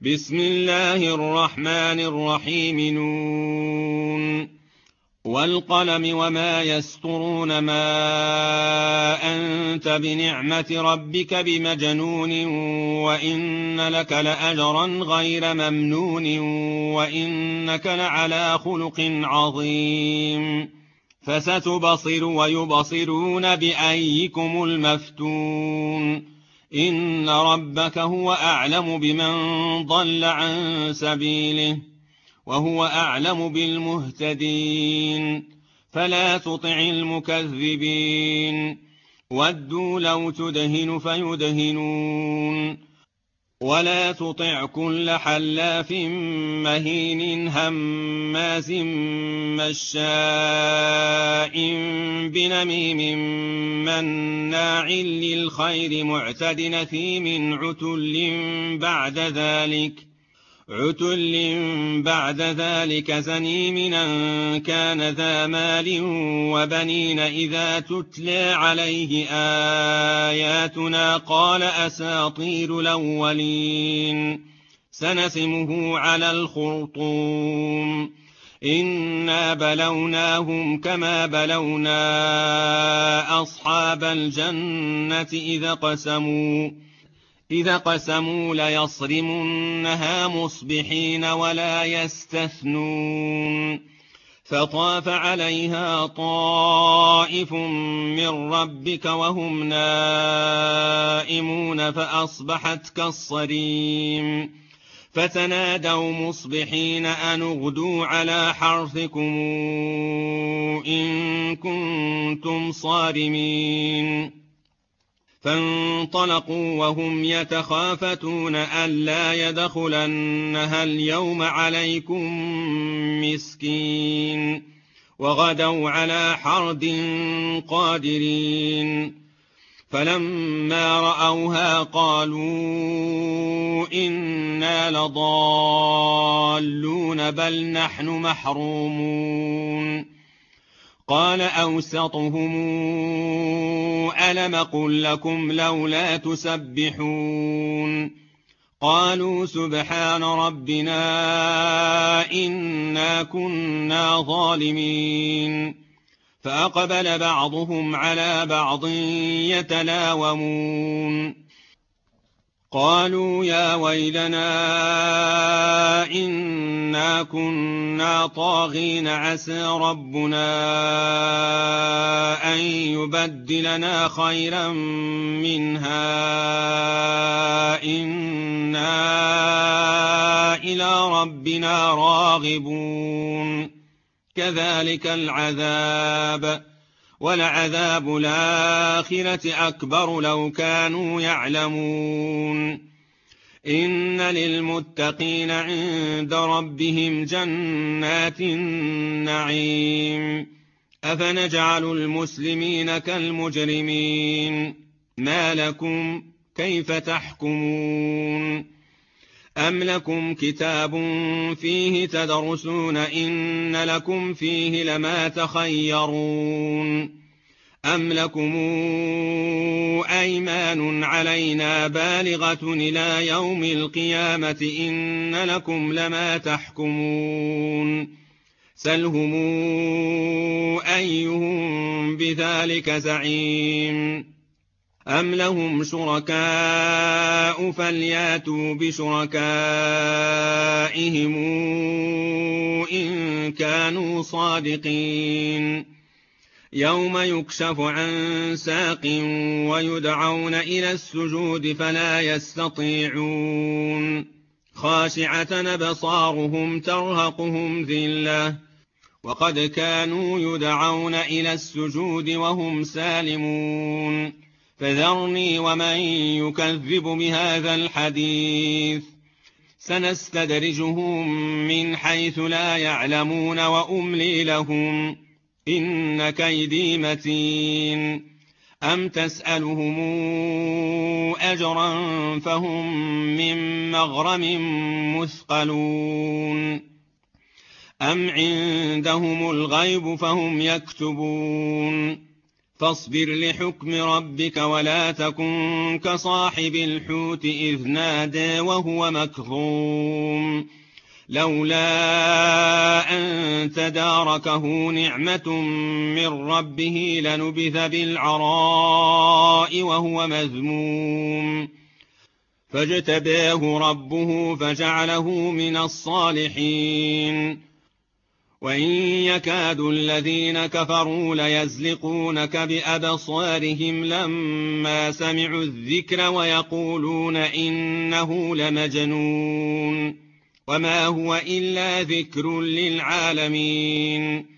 بسم الله الرحمن الرحيم نون والقلم وما يسطرون ما أنت بنعمة ربك بمجنون وإن لك لأجرا غير ممنون وإنك لعلى خلق عظيم فستبصر ويبصرون بأيكم المفتون إن ربك هو أعلم بمن ضل عن سبيله وهو أعلم بالمهتدين فلا تطع المكذبين ودوا لو تدهن فيدهنون ولا تطع كل حلاف مهين هماز مشاء بنميم مناع للخير معتد نثيم عتل بعد ذلك زنيم أن كان ذا مال وبنين إذا تتلى عليه آياتنا قال أساطير الأولين سنسمه على الخرطوم إنا بلوناهم كما بلونا أصحاب الجنة إذا قسموا ليصرمنها مصبحين ولا يستثنون فطاف عليها طائف من ربك وهم نائمون فأصبحت كالصريم فتنادوا مصبحين أن اغدوا على حرثكم إن كنتم صارمين فانطلقوا وهم يتخافتون ألا يدخلنها اليوم عليكم مسكين وغدوا على حرد قادرين فلما رأوها قالوا إنا لضالون بل نحن محرومون قال أوسطهم ألم قل لكم لولا تسبحون قالوا سبحان ربنا إنا كنا ظالمين فأقبل بعضهم على بعض يتلاومون قالوا يا ويلنا إنا كنا طاغين عسى ربنا أن يبدلنا خيرا منها إنا إلى ربنا راغبون كذلك العذاب ولعذاب الآخرة أكبر لو كانوا يعلمون إن للمتقين عند ربهم جنات النعيم أفنجعل المسلمين كالمجرمين ما لكم كيف تحكمون أم لكم كتاب فيه تدرسون إن لكم فيه لما تخيرون أم لكم أيمان علينا بالغة إلى يوم القيامة إن لكم لما تحكمون سلهم أيهم بذلك زعيم أم لهم شركاء فلياتوا بشركائهم إن كانوا صادقين يوم يكشف عن ساق ويدعون إلى السجود فلا يستطيعون خاشعة أبصارهم ترهقهم ذلة وقد كانوا يدعون إلى السجود وهم سالمون فذرني ومن يكذب بهذا الحديث سنستدرجهم من حيث لا يعلمون وأملي لهم إن كيدي متين أم تسألهم أجرا فهم من مغرم مثقلون أم عندهم الغيب فهم يكتبون فاصبر لحكم ربك ولا تكن كصاحب الحوت إذ نادى وهو مكظوم لولا أن تداركه نعمة من ربه لنبذ بالعراء وهو مذموم فاجتباه ربه فجعله من الصالحين وإن يكاد الذين كفروا ليزلقونك بأبصارهم لما سمعوا الذكر ويقولون إنه لمجنون وما هو إلا ذكر للعالمين